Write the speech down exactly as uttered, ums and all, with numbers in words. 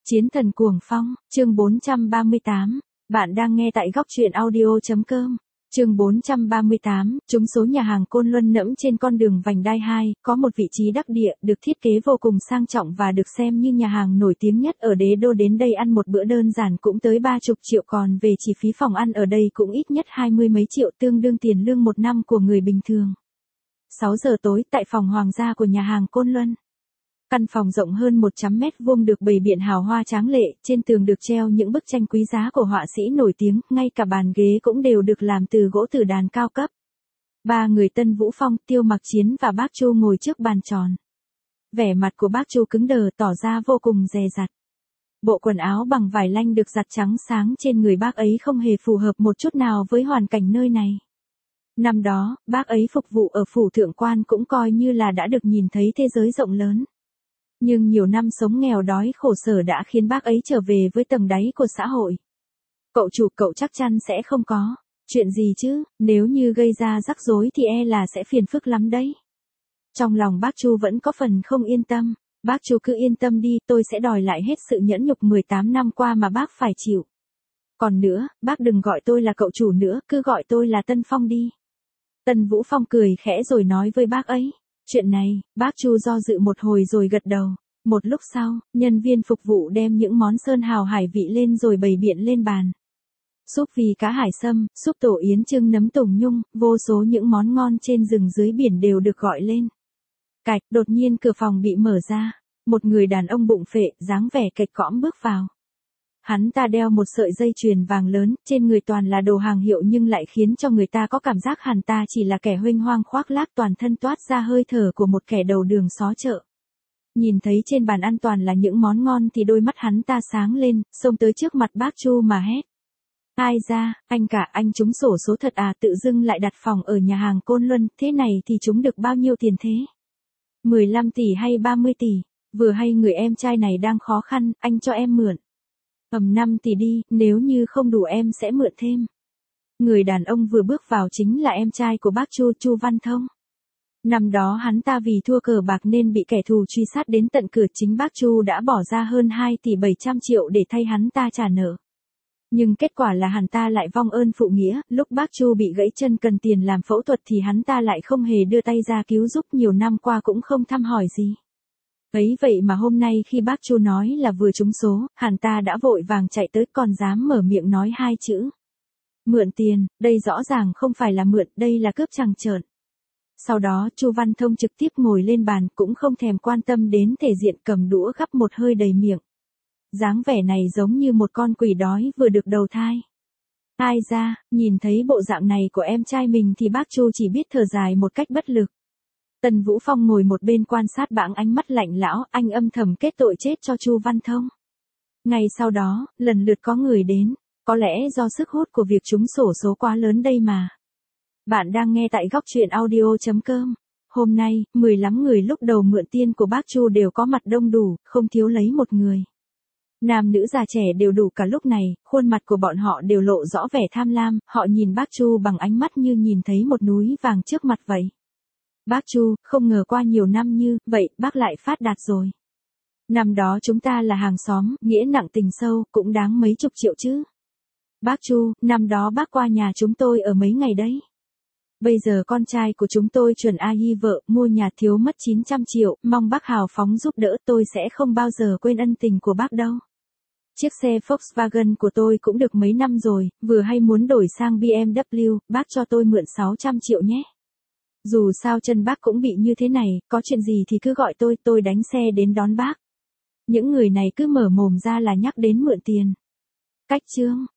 Chiến thần cuồng phong, chương bốn trăm ba mươi tám. Bạn đang nghe tại góc truyện audio.com. Chương bốn trăm ba mươi tám, trúng số nhà hàng Côn Luân nẫm trên con đường vành đai hai, có một vị trí đắc địa, được thiết kế vô cùng sang trọng và được xem như nhà hàng nổi tiếng nhất ở đế đô. Đến đây ăn một bữa đơn giản cũng tới ba chục triệu, còn về chi phí phòng ăn ở đây cũng ít nhất hai mươi mấy triệu, tương đương tiền lương một năm của người bình thường. sáu giờ tối tại phòng hoàng gia của nhà hàng Côn Luân. Căn phòng rộng hơn một trăm mét vuông được bày biện hào hoa tráng lệ, trên tường được treo những bức tranh quý giá của họa sĩ nổi tiếng, ngay cả bàn ghế cũng đều được làm từ gỗ tử đàn cao cấp. Ba người Tân Vũ Phong, Tiêu Mặc Chiến và bác Chu ngồi trước bàn tròn. Vẻ mặt của bác Chu cứng đờ, tỏ ra vô cùng dè dặt. Bộ quần áo bằng vải lanh được giặt trắng sáng trên người bác ấy không hề phù hợp một chút nào với hoàn cảnh nơi này. Năm đó, bác ấy phục vụ ở phủ thượng quan cũng coi như là đã được nhìn thấy thế giới rộng lớn. Nhưng nhiều năm sống nghèo đói khổ sở đã khiến bác ấy trở về với tầng đáy của xã hội. Cậu chủ, cậu chắc chắn sẽ không có chuyện gì chứ, nếu như gây ra rắc rối thì e là sẽ phiền phức lắm đấy. Trong lòng bác Chu vẫn có phần không yên tâm. Bác Chu cứ yên tâm đi, tôi sẽ đòi lại hết sự nhẫn nhục mười tám năm qua mà bác phải chịu. Còn nữa, bác đừng gọi tôi là cậu chủ nữa, cứ gọi tôi là Tân Phong đi. Tân Vũ Phong cười khẽ rồi nói với bác ấy. Chuyện này, bác Chu do dự một hồi rồi gật đầu. Một lúc sau, nhân viên phục vụ đem những món sơn hào hải vị lên rồi bày biện lên bàn. Súp vì cá hải sâm, súp tổ yến trưng nấm tùng nhung, vô số những món ngon trên rừng dưới biển đều được gọi lên. Cạch, đột nhiên cửa phòng bị mở ra. Một người đàn ông bụng phệ, dáng vẻ kệch cõm bước vào. Hắn ta đeo một sợi dây chuyền vàng lớn, trên người toàn là đồ hàng hiệu nhưng lại khiến cho người ta có cảm giác hắn ta chỉ là kẻ huênh hoang khoác lác, toàn thân toát ra hơi thở của một kẻ đầu đường xó chợ. Nhìn thấy trên bàn ăn toàn là những món ngon thì đôi mắt hắn ta sáng lên, xông tới trước mặt bác Chu mà hét. Ai ra, anh cả, anh trúng xổ số thật à, tự dưng lại đặt phòng ở nhà hàng Côn Luân, thế này thì trúng được bao nhiêu tiền thế? mười lăm tỷ hay ba mươi tỷ, vừa hay người em trai này đang khó khăn, anh cho em mượn. Ầm năm tỷ đi, nếu như không đủ em sẽ mượn thêm. Người đàn ông vừa bước vào chính là em trai của bác Chu, Chu Văn Thông. Năm đó hắn ta vì thua cờ bạc nên bị kẻ thù truy sát đến tận cửa, chính bác Chu đã bỏ ra hơn hai tỷ bảy trăm triệu để thay hắn ta trả nợ. Nhưng kết quả là hắn ta lại vong ơn phụ nghĩa, lúc bác Chu bị gãy chân cần tiền làm phẫu thuật thì hắn ta lại không hề đưa tay ra cứu giúp, nhiều năm qua cũng không thăm hỏi gì. Ấy vậy mà hôm nay khi bác Chu nói là vừa trúng số, hắn ta đã vội vàng chạy tới, còn dám mở miệng nói hai chữ. Mượn tiền, đây rõ ràng không phải là mượn, đây là cướp trắng trợn. Sau đó Chu Văn Thông trực tiếp ngồi lên bàn, cũng không thèm quan tâm đến thể diện, cầm đũa gắp một hơi đầy miệng. Dáng vẻ này giống như một con quỷ đói vừa được đầu thai. Ai ra, nhìn thấy bộ dạng này của em trai mình thì bác Chu chỉ biết thở dài một cách bất lực. Tân Vũ Phong ngồi một bên quan sát bẵng ánh mắt lạnh lão, anh âm thầm kết tội chết cho Chu Văn Thông. Ngay sau đó, lần lượt có người đến, có lẽ do sức hút của việc trúng xổ số quá lớn đây mà. Bạn đang nghe tại góc truyện audio.com. Hôm nay, mười lăm người lúc đầu mượn tiền của bác Chu đều có mặt đông đủ, không thiếu lấy một người. Nam nữ già trẻ đều đủ cả, lúc này, khuôn mặt của bọn họ đều lộ rõ vẻ tham lam, họ nhìn bác Chu bằng ánh mắt như nhìn thấy một núi vàng trước mặt vậy. Bác Chu, không ngờ qua nhiều năm như vậy, bác lại phát đạt rồi. Năm đó chúng ta là hàng xóm, nghĩa nặng tình sâu, cũng đáng mấy chục triệu chứ. Bác Chu, năm đó bác qua nhà chúng tôi ở mấy ngày đấy. Bây giờ con trai của chúng tôi chuẩn a i vợ, mua nhà thiếu mất chín trăm triệu, mong bác hào phóng giúp đỡ, tôi sẽ không bao giờ quên ân tình của bác đâu. Chiếc xe Volkswagen của tôi cũng được mấy năm rồi, vừa hay muốn đổi sang bê em vê, bác cho tôi mượn sáu trăm triệu nhé. Dù sao chân bác cũng bị như thế này, có chuyện gì thì cứ gọi tôi, tôi đánh xe đến đón bác. Những người này cứ mở mồm ra là nhắc đến mượn tiền. Cách chương,